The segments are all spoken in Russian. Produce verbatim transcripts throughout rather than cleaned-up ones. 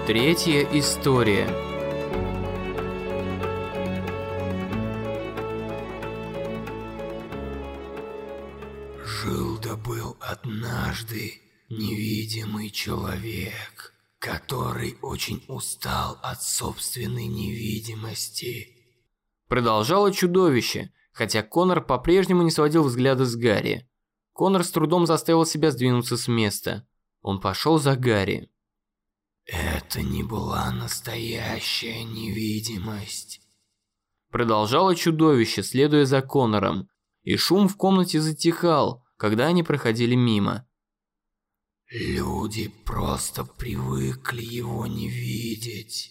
Третья история. Жил да был однажды невидимый человек, который очень устал от собственной невидимости. Продолжало чудовище, хотя Конор по-прежнему не сводил взгляда с Гарри. Конор с трудом заставил себя сдвинуться с места. Он пошел за Гарри. Это не была настоящая невидимость. Продолжало чудовище, следуя за Конором, и шум в комнате затихал, когда они проходили мимо. Люди просто привыкли его не видеть.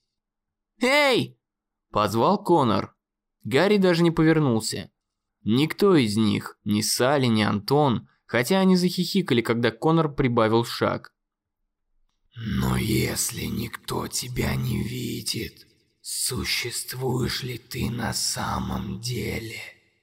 «Эй!» – позвал Конор. Гарри даже не повернулся. Никто из них, ни Салли, ни Антон, хотя они захихикали, когда Конор прибавил шаг. Но если никто тебя не видит, существуешь ли ты на самом деле?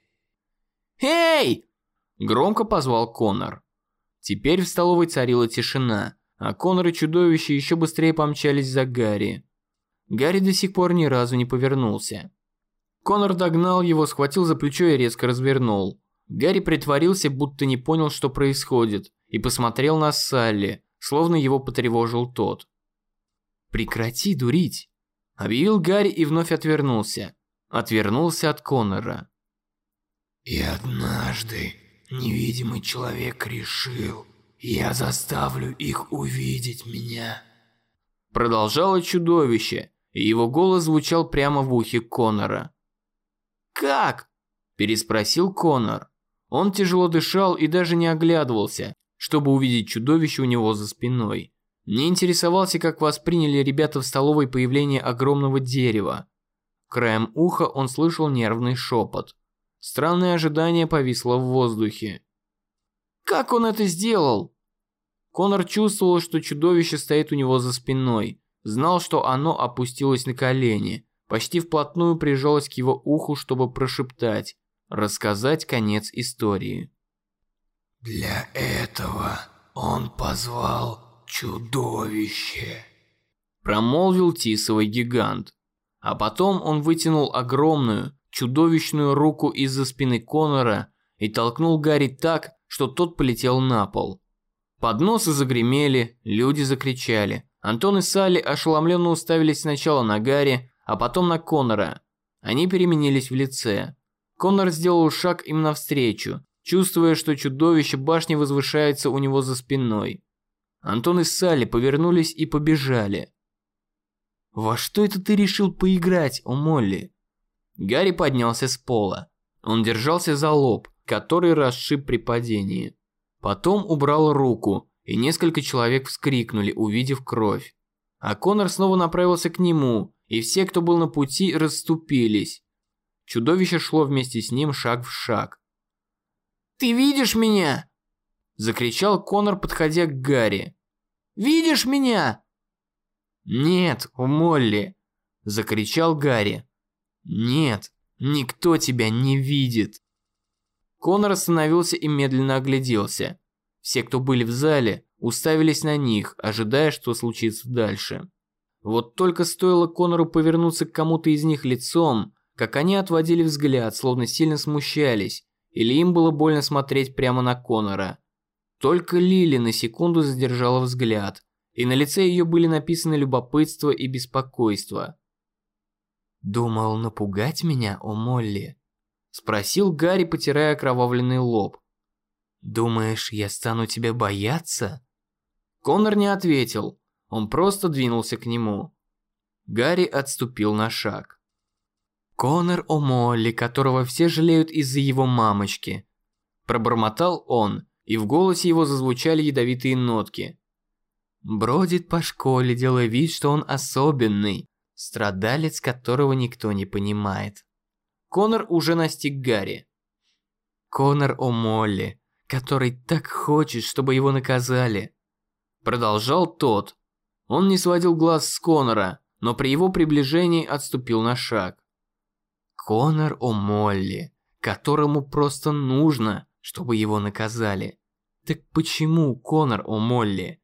«Эй!» – громко позвал Конор. Теперь в столовой царила тишина, а Конор и чудовище еще быстрее помчались за Гарри. Гарри до сих пор ни разу не повернулся. Конор догнал его, схватил за плечо и резко развернул. Гарри притворился, будто не понял, что происходит, и посмотрел на Салли, словно его потревожил тот. «Прекрати дурить!» – объявил Гарри и вновь отвернулся. Отвернулся от Конора. И однажды невидимый человек решил, я заставлю их увидеть меня. Продолжало чудовище, и его голос звучал прямо в ухе Конора. «Как?» – переспросил Конор. Он тяжело дышал и даже не оглядывался, чтобы увидеть чудовище у него за спиной. Не интересовался, как восприняли ребята в столовой появление огромного дерева. Краем уха он слышал нервный шепот. Странное ожидание повисло в воздухе. «Как он это сделал?» Конор чувствовал, что чудовище стоит у него за спиной. Знал, что оно опустилось на колени, почти вплотную прижалось к его уху, чтобы прошептать, рассказать конец истории. Для этого он позвал чудовище. Промолвил тисовый гигант. А потом он вытянул огромную, чудовищную руку из-за спины Конора и толкнул Гарри так, что тот полетел на пол. Подносы загремели, люди закричали. Антон и Салли ошеломленно уставились сначала на Гарри, а потом на Конора. Они переменились в лице. Конор сделал шаг им навстречу, чувствуя, что чудовище башни возвышается у него за спиной. Антон и Салли повернулись и побежали. «Во что это ты решил поиграть, о Молли?» Гарри поднялся с пола. Он держался за лоб, который расшиб при падении. Потом убрал руку, и несколько человек вскрикнули, увидев кровь. А Конор снова направился к нему, и все, кто был на пути, расступились. Чудовище шло вместе с ним шаг в шаг. «Ты видишь меня?» – закричал Конор, подходя к Гарри. «Видишь меня?» «Нет, о Молли!» – закричал Гарри. «Нет, никто тебя не видит!» Конор остановился и медленно огляделся. Все, кто были в зале, уставились на них, ожидая, что случится дальше. Вот только стоило Конору повернуться к кому-то из них лицом, как они отводили взгляд, словно сильно смущались, или им было больно смотреть прямо на Конора. Только Лили на секунду задержала взгляд, и на лице ее были написаны любопытство и беспокойство. «Думал напугать меня, о Молли?» – спросил Гарри, потирая окровавленный лоб. «Думаешь, я стану тебя бояться?» Конор не ответил, он просто двинулся к нему. Гарри отступил на шаг. «Конор о Молли, которого все жалеют из-за его мамочки», – пробормотал он, и в голосе его зазвучали ядовитые нотки. «Бродит по школе, делая вид, что он особенный, страдалец, которого никто не понимает». Конор уже настиг Гарри. «Конор о Молли, который так хочет, чтобы его наказали», – продолжал тот. Он не сводил глаз с Конора, но при его приближении отступил на шаг. «Конор о Молли, которому просто нужно, чтобы его наказали. Так почему, Конор о Молли,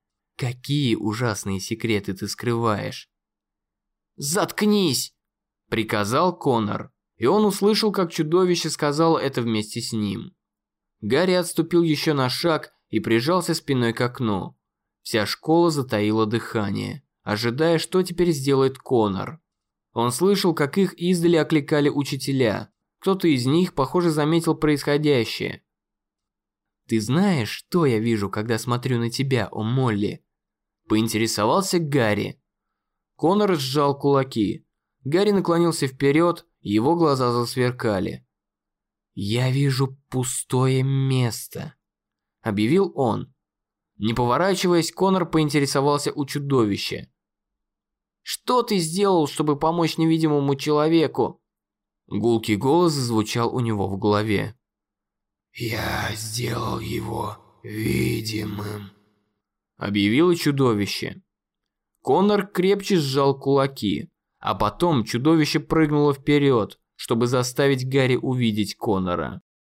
Какие ужасные секреты ты скрываешь? «Заткнись!» – приказал Конор, и он услышал, как чудовище сказало это вместе с ним. Гарри отступил еще на шаг и прижался спиной к окну. Вся школа затаила дыхание, ожидая, что теперь сделает Конор. Он слышал, как их издали окликали учителя. Кто-то из них, похоже, заметил происходящее. «Ты знаешь, что я вижу, когда смотрю на тебя, о Молли?» – поинтересовался Гарри. Конор сжал кулаки. Гарри наклонился вперед, его глаза засверкали. «Я вижу пустое место», – объявил он. Не поворачиваясь, Конор поинтересовался у чудовища. «Что ты сделал, чтобы помочь невидимому человеку?» Гулкий голос зазвучал у него в голове. «Я сделал его видимым», – объявило чудовище. Конор крепче сжал кулаки, а потом чудовище прыгнуло вперед, чтобы заставить Гарри увидеть Конора.